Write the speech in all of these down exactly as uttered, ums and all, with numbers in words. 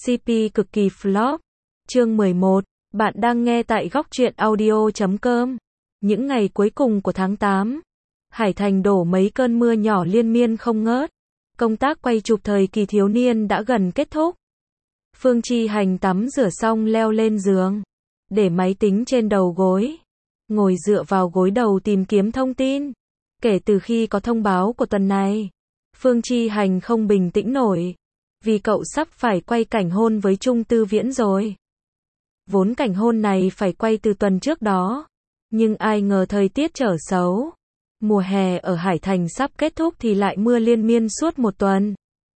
xê pê cực kỳ flop. Chương mười một, bạn đang nghe tại góc truyện audio chấm com. Những ngày cuối cùng của tháng tám, Hải Thành đổ mấy cơn mưa nhỏ liên miên không ngớt. Công tác quay chụp thời kỳ thiếu niên đã gần kết thúc. Phương Chi Hành tắm rửa xong leo lên giường, để máy tính trên đầu gối, ngồi dựa vào gối đầu tìm kiếm thông tin. Kể từ khi có thông báo của tuần này, Phương Chi Hành không bình tĩnh nổi, vì cậu sắp phải quay cảnh hôn với Trung Tư Viễn rồi. Vốn cảnh hôn này phải quay từ tuần trước đó, nhưng ai ngờ thời tiết trở xấu. Mùa hè ở Hải Thành sắp kết thúc thì lại mưa liên miên suốt một tuần.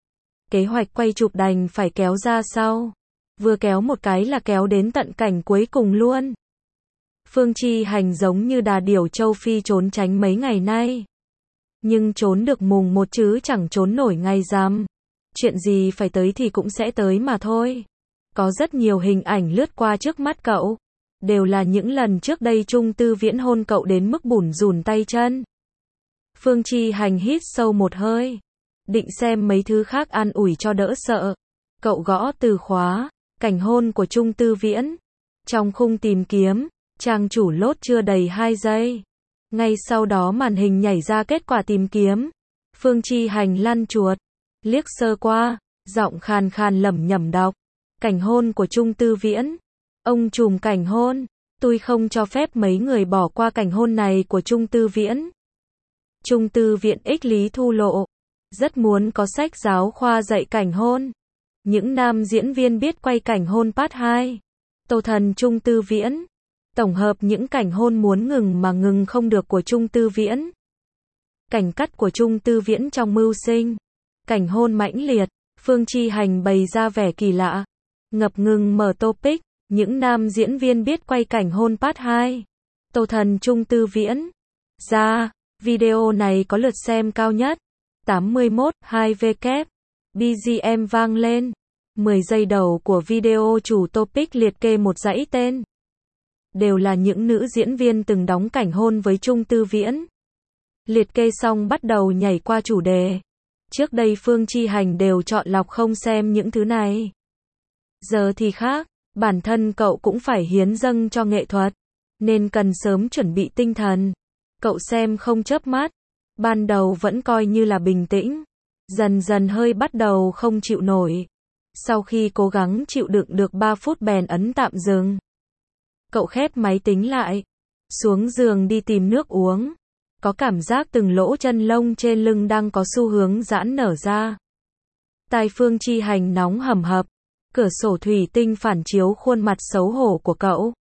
Kế hoạch quay chụp đành phải kéo ra sau. Vừa kéo một cái là kéo đến tận cảnh cuối cùng luôn. Phương Chi Hành giống như đà điểu châu Phi trốn tránh mấy ngày nay. Nhưng trốn được mùng một chứ chẳng trốn nổi ngày rằm. Chuyện gì phải tới thì cũng sẽ tới mà thôi. Có rất nhiều hình ảnh lướt qua trước mắt cậu. Đều là những lần trước đây Trung Tư Viễn hôn cậu đến mức bủn rủn tay chân. Phương Chi Hành hít sâu một hơi. Định xem mấy thứ khác an ủi cho đỡ sợ. Cậu gõ từ khóa, cảnh hôn của Trung Tư Viễn. Trong khung tìm kiếm, trang chủ lốt chưa đầy hai giây. Ngay sau đó màn hình nhảy ra kết quả tìm kiếm. Phương Chi Hành lăn chuột, liếc sơ qua, giọng khàn khàn lẩm nhẩm đọc. Cảnh hôn của Trung Tư Viễn. Ông trùm cảnh hôn, tôi không cho phép mấy người bỏ qua cảnh hôn này của Trung Tư Viễn. Trung Tư Viễn ích Lý Thu Lộ. Rất muốn có sách giáo khoa dạy cảnh hôn. Những nam diễn viên biết quay cảnh hôn part hai. Tô Thần Trung Tư Viễn. Tổng hợp những cảnh hôn muốn ngừng mà ngừng không được của Trung Tư Viễn. Cảnh cắt của Trung Tư Viễn trong mưu sinh. Cảnh hôn mãnh liệt. Phương Chi Hành bày ra vẻ kỳ lạ. Ngập ngừng mở topic. Những nam diễn viên biết quay cảnh hôn part hai. Tô Thần Trung Tư Viễn. Ra, video này có lượt xem cao nhất. tám mươi mốt phẩy hai W. bê giê em vang lên. mười giây đầu của video chủ topic liệt kê một dãy tên. Đều là những nữ diễn viên từng đóng cảnh hôn với Trung Tư Viễn. Liệt kê xong bắt đầu nhảy qua chủ đề. Trước đây Phương Chi Hành đều chọn lọc không xem những thứ này. Giờ thì khác, bản thân cậu cũng phải hiến dâng cho nghệ thuật, nên cần sớm chuẩn bị tinh thần. Cậu xem không chớp mắt. Ban đầu vẫn coi như là bình tĩnh, dần dần hơi bắt đầu không chịu nổi. Sau khi cố gắng chịu đựng được ba phút bèn ấn tạm dừng. Cậu khép máy tính lại, xuống giường đi tìm nước uống. Có cảm giác từng lỗ chân lông trên lưng đang có xu hướng giãn nở ra. Tai Phương Chi Hành nóng hầm hập, cửa sổ thủy tinh phản chiếu khuôn mặt xấu hổ của cậu.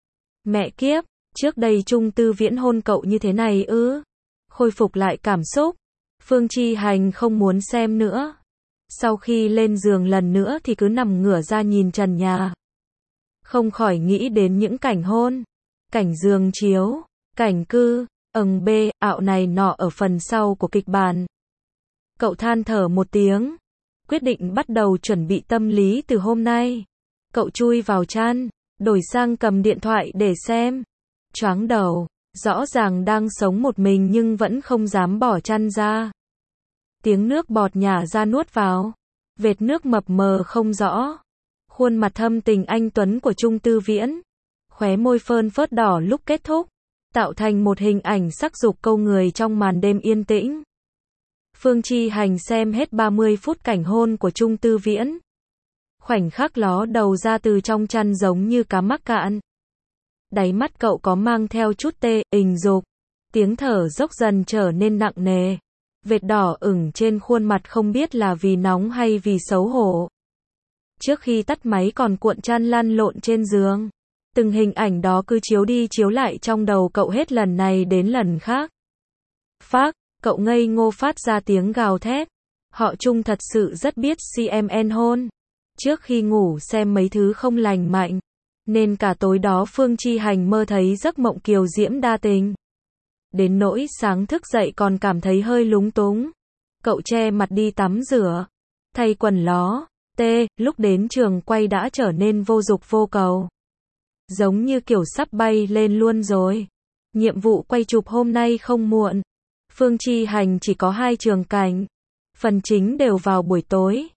Mẹ kiếp, trước đây Trung Tư Viễn hôn cậu như thế này ư? Khôi phục lại cảm xúc, Phương Chi Hành không muốn xem nữa. Sau khi lên giường lần nữa thì cứ nằm ngửa ra nhìn trần nhà. Không khỏi nghĩ đến những cảnh hôn, cảnh giường chiếu, cảnh cư, ầng bê, ạo này nọ ở phần sau của kịch bản. Cậu than thở một tiếng, quyết định bắt đầu chuẩn bị tâm lý từ hôm nay. Cậu chui vào chăn, đổi sang cầm điện thoại để xem. Choáng đầu. Rõ ràng đang sống một mình nhưng vẫn không dám bỏ chăn ra. Tiếng nước bọt nhả ra nuốt vào. Vệt nước mập mờ không rõ. Khuôn mặt thâm tình anh tuấn của Trung Tư Viễn. Khóe môi phơn phớt đỏ lúc kết thúc. Tạo thành một hình ảnh sắc dục câu người trong màn đêm yên tĩnh. Phương Chi Hành xem hết ba mươi phút cảnh hôn của Trung Tư Viễn. Khoảnh khắc ló đầu ra từ trong chăn giống như cá mắc cạn. Đáy mắt cậu có mang theo chút tê, ình dục. Tiếng thở dốc dần trở nên nặng nề. Vệt đỏ ửng trên khuôn mặt không biết là vì nóng hay vì xấu hổ. Trước khi tắt máy còn cuộn chăn lăn lộn trên giường. Từng hình ảnh đó cứ chiếu đi chiếu lại trong đầu cậu hết lần này đến lần khác. Phác, cậu ngây ngô phát ra tiếng gào thét. Họ Trung thật sự rất biết xê em en hôn. Trước khi ngủ xem mấy thứ không lành mạnh. Nên cả tối đó Phương Chi Hành mơ thấy giấc mộng kiều diễm đa tình. Đến nỗi sáng thức dậy còn cảm thấy hơi lúng túng. Cậu che mặt đi tắm rửa, thay quần ló, tê, lúc đến trường quay đã trở nên vô dục vô cầu. Giống như kiểu sắp bay lên luôn rồi. Nhiệm vụ quay chụp hôm nay không muộn. Phương Chi Hành chỉ có hai trường cảnh. Phần chính đều vào buổi tối.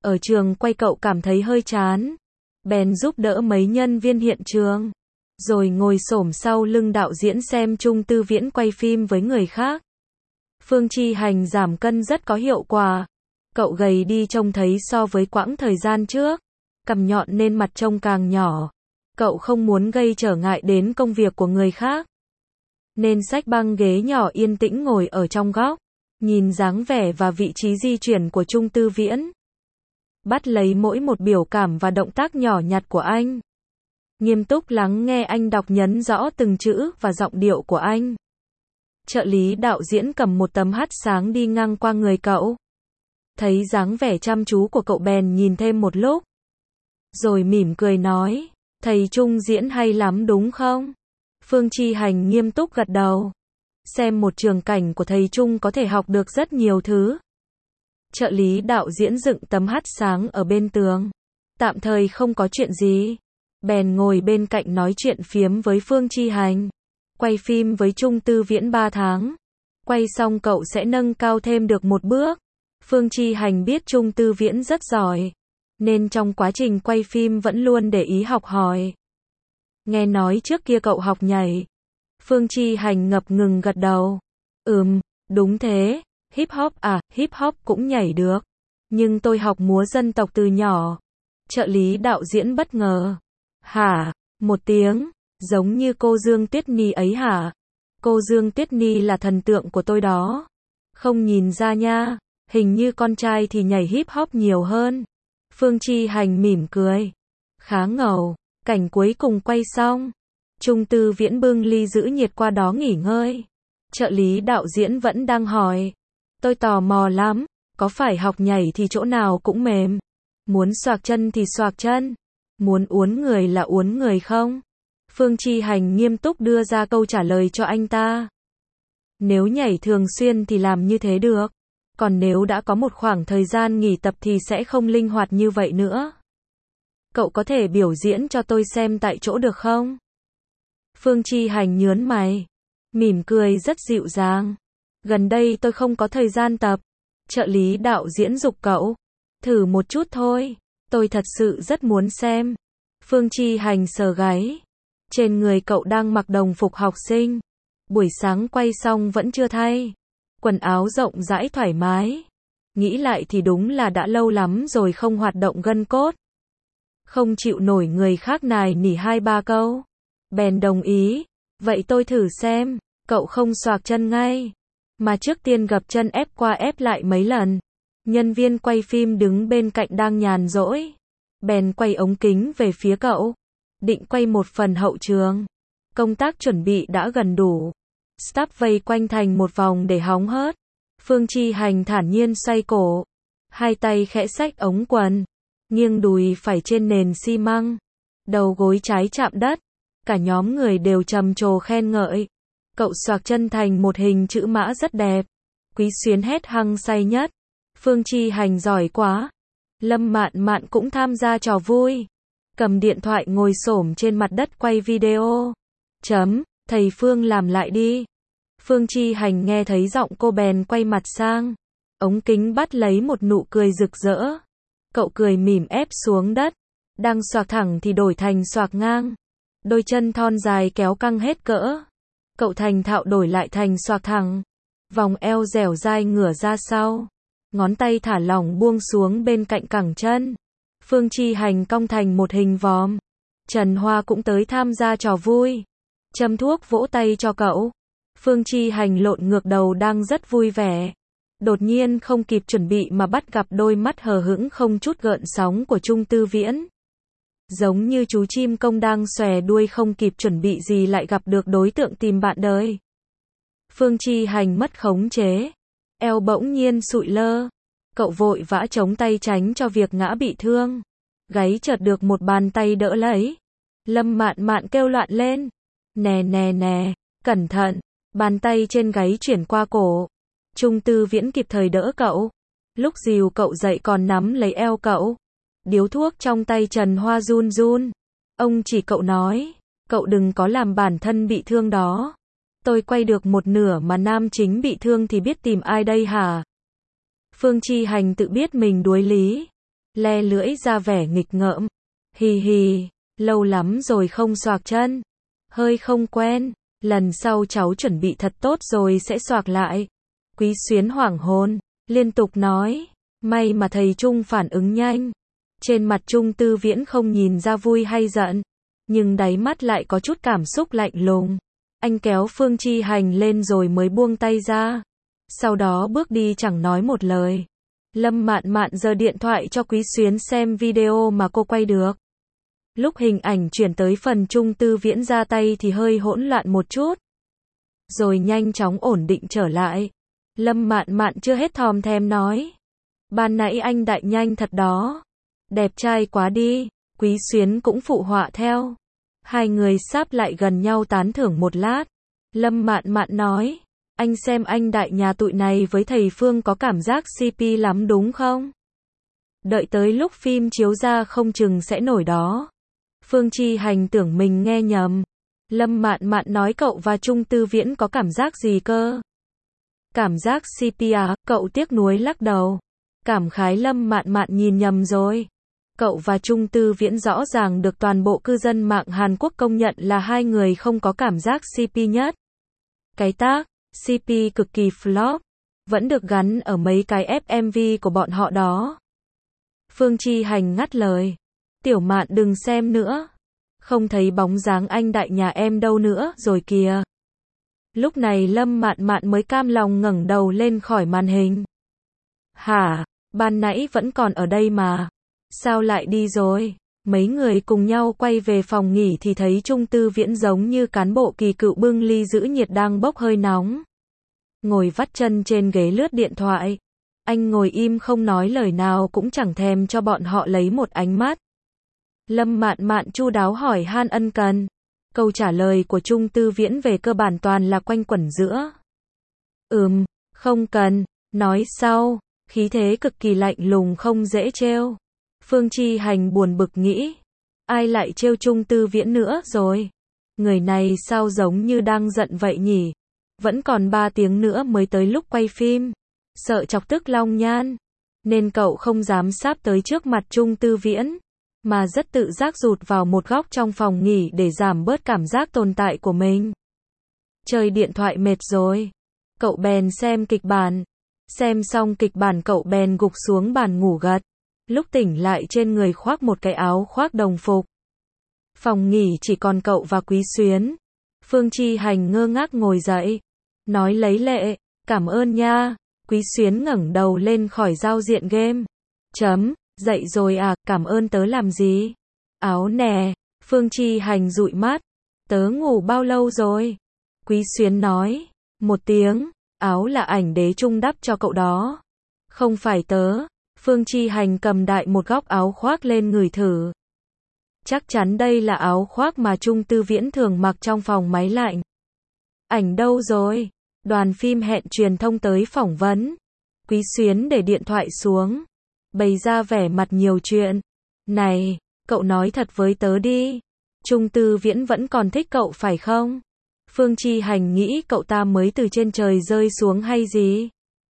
Ở trường quay cậu cảm thấy hơi chán, bèn giúp đỡ mấy nhân viên hiện trường, rồi ngồi xổm sau lưng đạo diễn xem Trung Tư Viễn quay phim với người khác. Phương Chi Hành giảm cân rất có hiệu quả. Cậu gầy đi trông thấy so với quãng thời gian trước, cằm nhọn nên mặt trông càng nhỏ. Cậu không muốn gây trở ngại đến công việc của người khác, nên xách băng ghế nhỏ yên tĩnh ngồi ở trong góc, nhìn dáng vẻ và vị trí di chuyển của Trung Tư Viễn, bắt lấy mỗi một biểu cảm và động tác nhỏ nhặt của anh. Nghiêm túc lắng nghe anh đọc, nhấn rõ từng chữ và giọng điệu của anh. Trợ lý đạo diễn cầm một tấm hắt sáng đi ngang qua người cậu. Thấy dáng vẻ chăm chú của cậu bèn nhìn thêm một lúc, rồi mỉm cười nói, thầy Trung diễn hay lắm đúng không? Phương Chi Hành nghiêm túc gật đầu. Xem một trường cảnh của thầy Trung có thể học được rất nhiều thứ. Trợ lý đạo diễn dựng tấm hắt sáng ở bên tường. Tạm thời không có chuyện gì, bèn ngồi bên cạnh nói chuyện phiếm với Phương Chi Hành. Quay phim với Trung Tư Viễn ba tháng. Quay xong cậu sẽ nâng cao thêm được một bước. Phương Chi Hành biết Trung Tư Viễn rất giỏi, nên trong quá trình quay phim vẫn luôn để ý học hỏi. Nghe nói trước kia cậu học nhảy. Phương Chi Hành ngập ngừng gật đầu. Ừm, đúng thế, hip hop à, hip hop cũng nhảy được. Nhưng tôi học múa dân tộc từ nhỏ. Trợ lý đạo diễn bất ngờ. Hả? Một tiếng, giống như cô Dương Tuyết Nhi ấy hả? Cô Dương Tuyết Nhi là thần tượng của tôi đó. Không nhìn ra nha, hình như con trai thì nhảy hip hop nhiều hơn. Phương Chi Hành mỉm cười. Khá ngầu. Cảnh cuối cùng quay xong, Trung Tư Viễn bưng ly giữ nhiệt qua đó nghỉ ngơi. Trợ lý đạo diễn vẫn đang hỏi. Tôi tò mò lắm, có phải học nhảy thì chỗ nào cũng mềm? Muốn xoạc chân thì xoạc chân, muốn uốn người là uốn người không? Phương Chi Hành nghiêm túc đưa ra câu trả lời cho anh ta. Nếu nhảy thường xuyên thì làm như thế được, còn nếu đã có một khoảng thời gian nghỉ tập thì sẽ không linh hoạt như vậy nữa. Cậu có thể biểu diễn cho tôi xem tại chỗ được không? Phương Chi Hành nhớn mày, mỉm cười rất dịu dàng. Gần đây tôi không có thời gian tập. Trợ lý đạo diễn giục cậu. Thử một chút thôi, tôi thật sự rất muốn xem. Phương Chi Hành sờ gáy. Trên người cậu đang mặc đồng phục học sinh. Buổi sáng quay xong vẫn chưa thay. Quần áo rộng rãi thoải mái. Nghĩ lại thì đúng là đã lâu lắm rồi không hoạt động gân cốt. Không chịu nổi người khác nài nỉ hai ba câu, bèn đồng ý. Vậy tôi thử xem. Cậu không xoạc chân ngay, mà trước tiên gập chân ép qua ép lại mấy lần. Nhân viên quay phim đứng bên cạnh đang nhàn rỗi, bèn quay ống kính về phía cậu, định quay một phần hậu trường. Công tác chuẩn bị đã gần đủ. Staff vây quanh thành một vòng để hóng hớt. Phương Chi Hành thản nhiên xoay cổ, hai tay khẽ xách ống quần, nghiêng đùi phải trên nền xi măng, đầu gối trái chạm đất. Cả nhóm người đều trầm trồ khen ngợi. Cậu xoạc chân thành một hình chữ mã rất đẹp. Quý Xuyến hét hăng say nhất. Phương Chi Hành giỏi quá. Lâm Mạn Mạn cũng tham gia trò vui, cầm điện thoại ngồi xổm trên mặt đất quay video. Chấm, thầy Phương làm lại đi. Phương Chi Hành nghe thấy giọng cô bèn quay mặt sang. Ống kính bắt lấy một nụ cười rực rỡ. Cậu cười mỉm ép xuống đất. Đang xoạc thẳng thì đổi thành xoạc ngang. Đôi chân thon dài kéo căng hết cỡ. Cậu thành thạo đổi lại thành xoạc thẳng. Vòng eo dẻo dai ngửa ra sau. Ngón tay thả lỏng buông xuống bên cạnh cẳng chân. Phương Chi Hành cong thành một hình vòm. Trần Hoa cũng tới tham gia trò vui. Châm thuốc vỗ tay cho cậu. Phương Chi Hành lộn ngược đầu đang rất vui vẻ. Đột nhiên không kịp chuẩn bị mà bắt gặp đôi mắt hờ hững không chút gợn sóng của Trung Tư Viễn. Giống như chú chim công đang xòe đuôi không kịp chuẩn bị gì lại gặp được đối tượng tìm bạn đời. Phương Chi Hành mất khống chế. Eo bỗng nhiên sụi lơ. Cậu vội vã chống tay tránh cho việc ngã bị thương. Gáy chợt được một bàn tay đỡ lấy. Lâm Mạn Mạn kêu loạn lên. Nè nè nè, cẩn thận. Bàn tay trên gáy chuyển qua cổ. Trung Tư Viễn kịp thời đỡ cậu. Lúc dìu cậu dậy còn nắm lấy eo cậu. Điếu thuốc trong tay Trần Hoa run run. Ông chỉ cậu nói, cậu đừng có làm bản thân bị thương đó. Tôi quay được một nửa mà nam chính bị thương thì biết tìm ai đây hả? Phương Chi Hành tự biết mình đuối lý. le lưỡi ra vẻ nghịch ngợm. Hì hì, lâu lắm rồi không xoạc chân. Hơi không quen, lần sau cháu chuẩn bị thật tốt rồi sẽ xoạc lại. Quý Xuyến hoảng hồn, liên tục nói. May mà thầy Trung phản ứng nhanh. Trên mặt Trung Tư Viễn không nhìn ra vui hay giận, nhưng đáy mắt lại có chút cảm xúc lạnh lùng. Anh kéo Phương Chi Hành lên rồi mới buông tay ra. Sau đó bước đi chẳng nói một lời. Lâm Mạn Mạn giơ điện thoại cho Quý Xuyến xem video mà cô quay được. Lúc hình ảnh chuyển tới phần Trung Tư Viễn ra tay thì hơi hỗn loạn một chút. Rồi nhanh chóng ổn định trở lại. Lâm Mạn Mạn chưa hết thòm thèm nói. Ban nãy anh đại nhanh thật đó. Đẹp trai quá đi. Quý Xuyến cũng phụ họa theo. Hai người sáp lại gần nhau tán thưởng một lát. Lâm Mạn Mạn nói. Anh xem anh đại nhà tụi này với thầy Phương có cảm giác xê pê lắm đúng không? Đợi tới lúc phim chiếu ra không chừng sẽ nổi đó. Phương Chi Hành tưởng mình nghe nhầm. Lâm Mạn Mạn nói cậu và Trung Tư Viễn có cảm giác gì cơ? Cảm giác xê pê à? Cậu tiếc nuối lắc đầu. Cảm khái Lâm Mạn Mạn nhìn nhầm rồi. Cậu và Trung Tư Viễn rõ ràng được toàn bộ cư dân mạng Hàn Quốc công nhận là hai người không có cảm giác xê pê nhất. Cái tác xê pê cực kỳ flop, vẫn được gắn ở mấy cái ép em vê của bọn họ đó. Phương Chi Hành ngắt lời. Tiểu Mạn đừng xem nữa. Không thấy bóng dáng anh đại nhà em đâu nữa rồi kìa. Lúc này Lâm Mạn Mạn mới cam lòng ngẩng đầu lên khỏi màn hình. Hả, ban nãy vẫn còn ở đây mà. Sao lại đi rồi? Mấy người cùng nhau quay về phòng nghỉ thì thấy Trung Tư Viễn giống như cán bộ kỳ cựu bưng ly giữ nhiệt đang bốc hơi nóng. Ngồi vắt chân trên ghế lướt điện thoại. Anh ngồi im không nói lời nào cũng chẳng thèm cho bọn họ lấy một ánh mắt. Lâm Mạn Mạn chu đáo hỏi han ân cần. Câu trả lời của Trung Tư Viễn về cơ bản toàn là quanh quẩn giữa. Ừm, không cần, nói sau, khí thế cực kỳ lạnh lùng không dễ trêu. Phương Chi Hành buồn bực nghĩ. Ai lại trêu Trung Tư Viễn nữa rồi? Người này sao giống như đang giận vậy nhỉ? Vẫn còn ba tiếng nữa mới tới lúc quay phim. Sợ chọc tức Long Nhan. Nên cậu không dám sáp tới trước mặt Trung Tư Viễn. Mà rất tự giác rụt vào một góc trong phòng nghỉ để giảm bớt cảm giác tồn tại của mình. Chơi điện thoại mệt rồi. Cậu bèn xem kịch bản. Xem xong kịch bản cậu bèn gục xuống bàn ngủ gật. Lúc tỉnh lại trên người khoác một cái áo khoác đồng phục. Phòng nghỉ chỉ còn cậu và Quý Xuyến. Phương Chi Hành ngơ ngác ngồi dậy. Nói lấy lệ, cảm ơn nha. Quý Xuyến ngẩng đầu lên khỏi giao diện game. Chấm, dậy rồi à, cảm ơn tớ làm gì? Áo nè. Phương Chi Hành dụi mắt. Tớ ngủ bao lâu rồi? Quý Xuyến nói. Một tiếng, áo là ảnh đế Trung đắp cho cậu đó. Không phải tớ. Phương Chi Hành cầm đại một góc áo khoác lên ngửi thử. Chắc chắn đây là áo khoác mà Trung Tư Viễn thường mặc trong phòng máy lạnh. Ảnh đâu rồi? Đoàn phim hẹn truyền thông tới phỏng vấn. Quý Xuyến để điện thoại xuống. Bày ra vẻ mặt nhiều chuyện. Này, cậu nói thật với tớ đi. Trung Tư Viễn vẫn còn thích cậu phải không? Phương Chi Hành nghĩ cậu ta mới từ trên trời rơi xuống hay gì?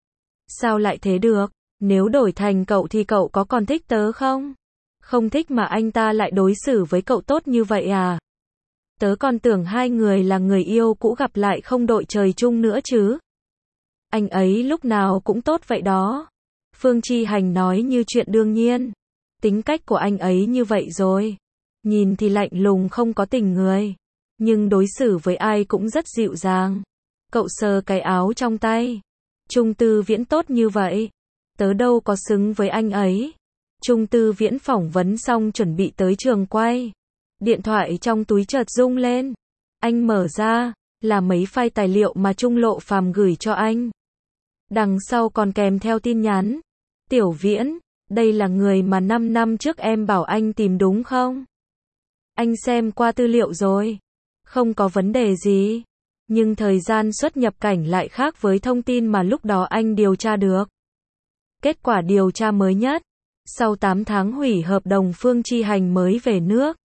Sao lại thế được? Nếu đổi thành cậu thì cậu có còn thích tớ không? Không thích mà anh ta lại đối xử với cậu tốt như vậy à? Tớ còn tưởng hai người là người yêu cũ gặp lại không đội trời chung nữa chứ. Anh ấy lúc nào cũng tốt vậy đó. Phương Chi Hành nói như chuyện đương nhiên. Tính cách của anh ấy như vậy rồi. Nhìn thì lạnh lùng không có tình người. Nhưng đối xử với ai cũng rất dịu dàng. Cậu sờ cái áo trong tay. Trung Tư Viễn tốt như vậy. Tớ đâu có xứng với anh ấy. Trung Tư Viễn phỏng vấn xong chuẩn bị tới trường quay. Điện thoại trong túi chợt rung lên. Anh mở ra, là mấy file tài liệu mà Trung Lộ Phàm gửi cho anh. Đằng sau còn kèm theo tin nhắn. Tiểu Viễn, đây là người mà năm năm trước em bảo anh tìm đúng không? Anh xem qua tư liệu rồi. Không có vấn đề gì. Nhưng thời gian xuất nhập cảnh lại khác với thông tin mà lúc đó anh điều tra được. Kết quả điều tra mới nhất. Sau tám tháng hủy hợp đồng Phương Chi Hành mới về nước.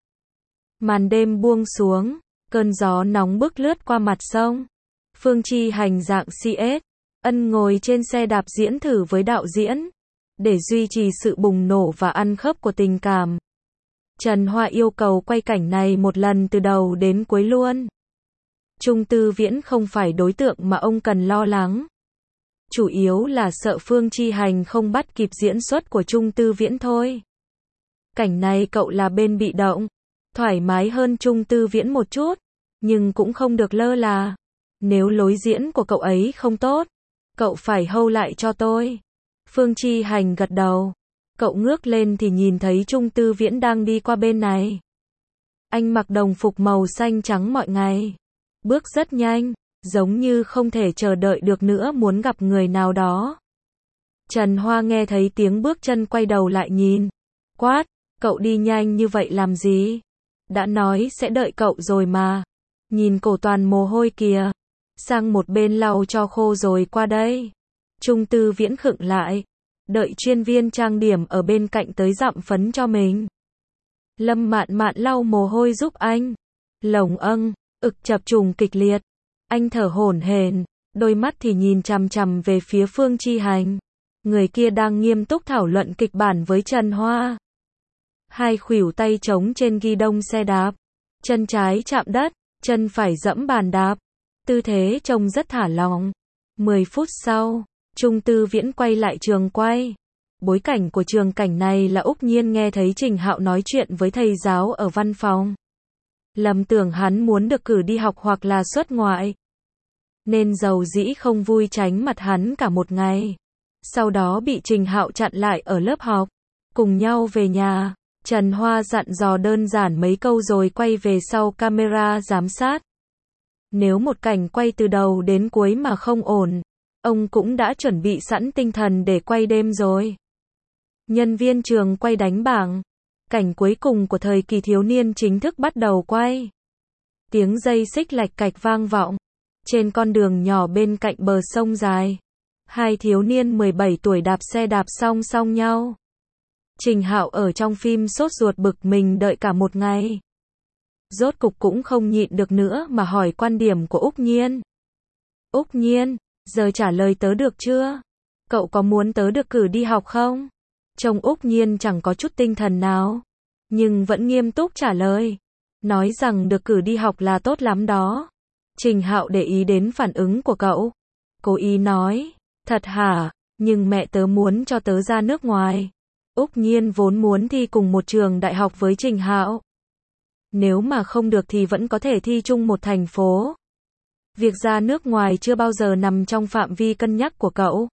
Màn đêm buông xuống. Cơn gió nóng bức lướt qua mặt sông. Phương Chi Hành dạng xê ét. Ân ngồi trên xe đạp diễn thử với đạo diễn. để duy trì sự bùng nổ và ăn khớp của tình cảm. Trần Hoa yêu cầu quay cảnh này một lần từ đầu đến cuối luôn. Trung Tư Viễn không phải đối tượng mà ông cần lo lắng. Chủ yếu là sợ Phương Chi Hành không bắt kịp diễn xuất của Trung Tư Viễn thôi. Cảnh này cậu là bên bị động, thoải mái hơn Trung Tư Viễn một chút, nhưng cũng không được lơ là. Nếu lối diễn của cậu ấy không tốt, cậu phải hold lại cho tôi. Phương Chi Hành gật đầu. Cậu ngước lên thì nhìn thấy Trung Tư Viễn đang đi qua bên này. Anh mặc đồng phục màu xanh trắng mọi ngày. Bước rất nhanh, giống như không thể chờ đợi được nữa muốn gặp người nào đó. Trần Hoa nghe thấy tiếng bước chân quay đầu lại nhìn. Quát, cậu đi nhanh như vậy làm gì? Đã nói sẽ đợi cậu rồi mà. Nhìn cổ toàn mồ hôi kìa. Sang một bên lau cho khô rồi qua đây. Trung Tư Viễn khựng lại. Đợi chuyên viên trang điểm ở bên cạnh tới dặm phấn cho mình. Lâm Mạn Mạn lau mồ hôi giúp anh. Lồng âng, ực chập trùng kịch liệt. Anh thở hổn hển, đôi mắt thì nhìn chằm chằm về phía Phương Chi Hành. Người kia đang nghiêm túc thảo luận kịch bản với Trần Hoa. Hai khuỷu tay trống trên ghi đông xe đạp. Chân trái chạm đất, chân phải dẫm bàn đạp. Tư thế trông rất thả lỏng. Mười phút sau, Trung Tư Viễn quay lại trường quay. Bối cảnh của trường cảnh này là Úc Nhiên nghe thấy Trình Hạo nói chuyện với thầy giáo ở văn phòng. Lầm tưởng hắn muốn được cử đi học hoặc là xuất ngoại. Nên dầu dĩ không vui tránh mặt hắn cả một ngày. Sau đó bị Trình Hạo chặn lại ở lớp học. Cùng nhau về nhà, Trần Hoa dặn dò đơn giản mấy câu rồi quay về sau camera giám sát. Nếu một cảnh quay từ đầu đến cuối mà không ổn, ông cũng đã chuẩn bị sẵn tinh thần để quay đêm rồi. Nhân viên trường quay đánh bảng. Cảnh cuối cùng của thời kỳ thiếu niên chính thức bắt đầu quay. Tiếng dây xích lạch cạch vang vọng. Trên con đường nhỏ bên cạnh bờ sông dài. Hai thiếu niên mười bảy tuổi đạp xe đạp song song nhau. Trình Hạo ở trong phim sốt ruột bực mình đợi cả một ngày. Rốt cục cũng không nhịn được nữa mà hỏi quan điểm của Úc Nhiên. Úc Nhiên, giờ trả lời tớ được chưa? Cậu có muốn tớ được cử đi học không? Trông Úc Nhiên chẳng có chút tinh thần nào, nhưng vẫn nghiêm túc trả lời. Nói rằng được cử đi học là tốt lắm đó. Trình Hạo để ý đến phản ứng của cậu. Cố ý nói, thật hả, nhưng mẹ tớ muốn cho tớ ra nước ngoài. Úc Nhiên vốn muốn thi cùng một trường đại học với Trình Hạo. Nếu mà không được thì vẫn có thể thi chung một thành phố. Việc ra nước ngoài chưa bao giờ nằm trong phạm vi cân nhắc của cậu.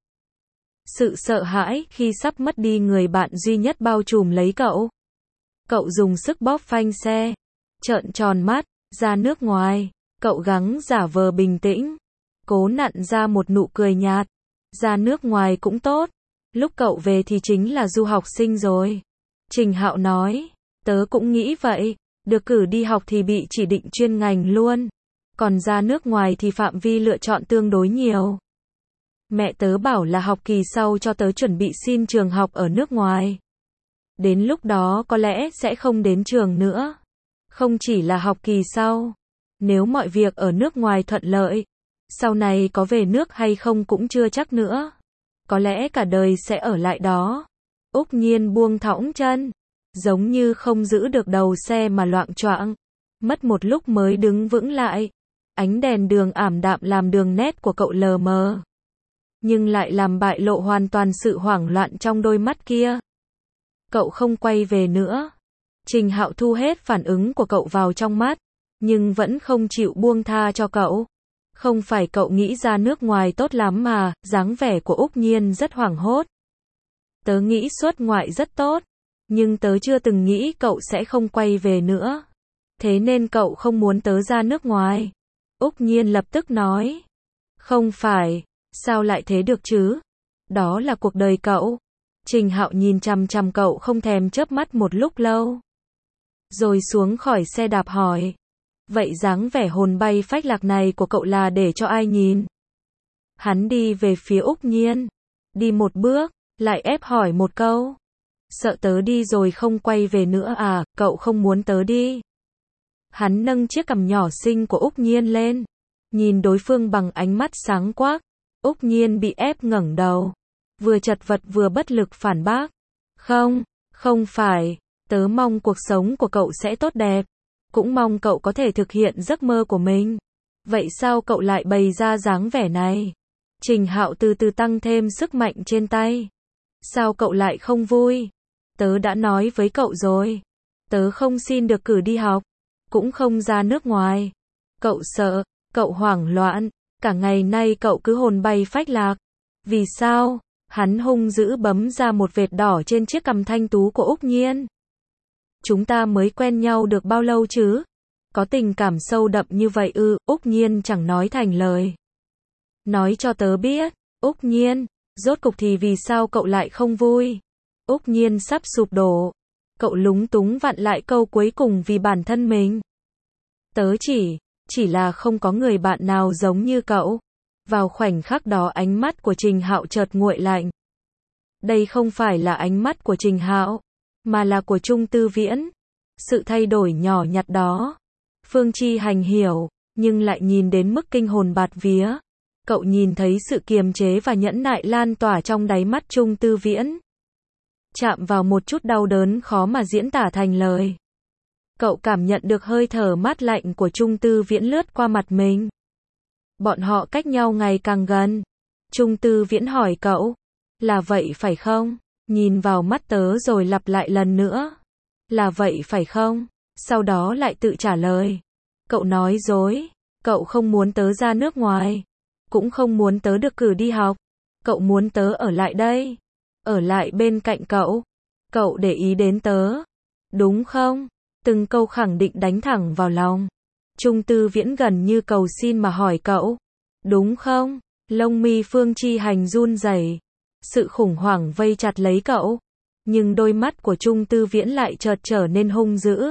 Sự sợ hãi khi sắp mất đi người bạn duy nhất bao trùm lấy cậu. Cậu dùng sức bóp phanh xe, trợn tròn mắt, ra nước ngoài. Cậu gắng giả vờ bình tĩnh, cố nặn ra một nụ cười nhạt. Ra nước ngoài cũng tốt, lúc cậu về thì chính là du học sinh rồi. Trình Hạo nói, tớ cũng nghĩ vậy, được cử đi học thì bị chỉ định chuyên ngành luôn. Còn ra nước ngoài thì phạm vi lựa chọn tương đối nhiều. Mẹ tớ bảo là học kỳ sau cho tớ chuẩn bị xin trường học ở nước ngoài. Đến lúc đó có lẽ sẽ không đến trường nữa. Không chỉ là học kỳ sau. Nếu mọi việc ở nước ngoài thuận lợi, sau này có về nước hay không cũng chưa chắc nữa. Có lẽ cả đời sẽ ở lại đó. Úc Nhiên buông thõng chân, giống như không giữ được đầu xe mà loạng choạng. Mất một lúc mới đứng vững lại. Ánh đèn đường ảm đạm làm đường nét của cậu lờ mờ, nhưng lại làm bại lộ hoàn toàn sự hoảng loạn trong đôi mắt kia. Cậu không quay về nữa. Trình Hạo thu hết phản ứng của cậu vào trong mắt, nhưng vẫn không chịu buông tha cho cậu. Không phải cậu nghĩ ra nước ngoài tốt lắm mà, dáng vẻ của Úc Nhiên rất hoảng hốt. Tớ nghĩ xuất ngoại rất tốt, nhưng tớ chưa từng nghĩ cậu sẽ không quay về nữa. Thế nên cậu không muốn tớ ra nước ngoài. Úc Nhiên lập tức nói. Không phải, sao lại thế được chứ? Đó là cuộc đời cậu. Trình Hạo nhìn chằm chằm cậu không thèm chớp mắt một lúc lâu. Rồi xuống khỏi xe đạp hỏi. Vậy dáng vẻ hồn bay phách lạc này của cậu là để cho ai nhìn? Hắn đi về phía Úc Nhiên. Đi một bước, lại ép hỏi một câu. Sợ tớ đi rồi không quay về nữa à, cậu không muốn tớ đi? Hắn nâng chiếc cằm nhỏ xinh của Úc Nhiên lên. Nhìn đối phương bằng ánh mắt sáng quắc. Úc Nhiên bị ép ngẩng đầu. vừa chật vật vừa bất lực phản bác. Không, không phải, tớ mong cuộc sống của cậu sẽ tốt đẹp, cũng mong cậu có thể thực hiện giấc mơ của mình. Vậy sao cậu lại bày ra dáng vẻ này? Trình Hạo từ từ tăng thêm sức mạnh trên tay. Sao cậu lại không vui? Tớ đã nói với cậu rồi. Tớ không xin được cử đi học, cũng không ra nước ngoài. Cậu sợ, cậu hoảng loạn, cả ngày nay cậu cứ hồn bay phách lạc. Vì sao? Hắn hung dữ bấm ra một vệt đỏ trên chiếc cằm thanh tú của Úc Nhiên. Chúng ta mới quen nhau được bao lâu chứ? Có tình cảm sâu đậm như vậy ư? Úc Nhiên chẳng nói thành lời. Nói cho tớ biết, Úc Nhiên, rốt cục thì vì sao cậu lại không vui? Úc Nhiên sắp sụp đổ. Cậu lúng túng vặn lại câu cuối cùng vì bản thân mình. Tớ chỉ, chỉ là không có người bạn nào giống như cậu. Vào khoảnh khắc đó ánh mắt của Trình Hạo chợt nguội lạnh. Đây không phải là ánh mắt của Trình Hạo, mà là của Trung Tư Viễn. Sự thay đổi nhỏ nhặt đó, Phương Chi Hành hiểu, nhưng lại nhìn đến mức kinh hồn bạt vía. Cậu nhìn thấy sự kiềm chế và nhẫn nại lan tỏa trong đáy mắt Trung Tư Viễn. Chạm vào một chút đau đớn khó mà diễn tả thành lời. Cậu cảm nhận được hơi thở mát lạnh của Trung Tư Viễn lướt qua mặt mình. Bọn họ cách nhau ngày càng gần. Trung Tư Viễn hỏi cậu, là vậy phải không? Nhìn vào mắt tớ rồi lặp lại lần nữa. Là vậy phải không? Sau đó lại tự trả lời. Cậu nói dối, cậu không muốn tớ ra nước ngoài, cũng không muốn tớ được cử đi học. Cậu muốn tớ ở lại đây, ở lại bên cạnh cậu. Cậu để ý đến tớ, đúng không? Từng câu khẳng định đánh thẳng vào lòng. Trung Tư Viễn gần như cầu xin mà hỏi cậu, đúng không? Lông mi Phương Chi Hành run rẩy, sự khủng hoảng vây chặt lấy cậu, nhưng đôi mắt của Trung Tư Viễn lại chợt trở nên hung dữ.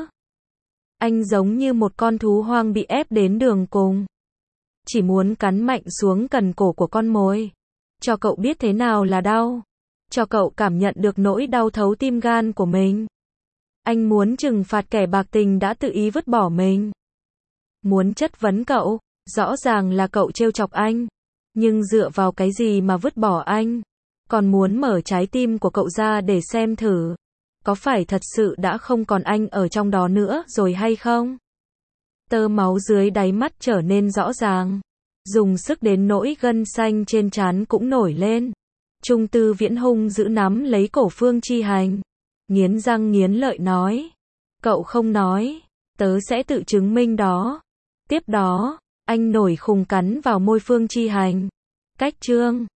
Anh giống như một con thú hoang bị ép đến đường cùng, chỉ muốn cắn mạnh xuống cần cổ của con mồi, cho cậu biết thế nào là đau, cho cậu cảm nhận được nỗi đau thấu tim gan của mình. Anh muốn trừng phạt kẻ bạc tình đã tự ý vứt bỏ mình. Muốn chất vấn cậu, rõ ràng là cậu trêu chọc anh, nhưng dựa vào cái gì mà vứt bỏ anh? Còn muốn mở trái tim của cậu ra để xem thử, có phải thật sự đã không còn anh ở trong đó nữa rồi hay không? Tơ máu dưới đáy mắt trở nên rõ ràng, dùng sức đến nỗi gân xanh trên trán cũng nổi lên. Trung Tư Viễn hung giữ nắm lấy cổ Phương Chi Hành, nghiến răng nghiến lợi nói, cậu không nói, tớ sẽ tự chứng minh đó. Tiếp đó, anh nổi khùng cắn vào môi Phương Chi Hành. Cách chương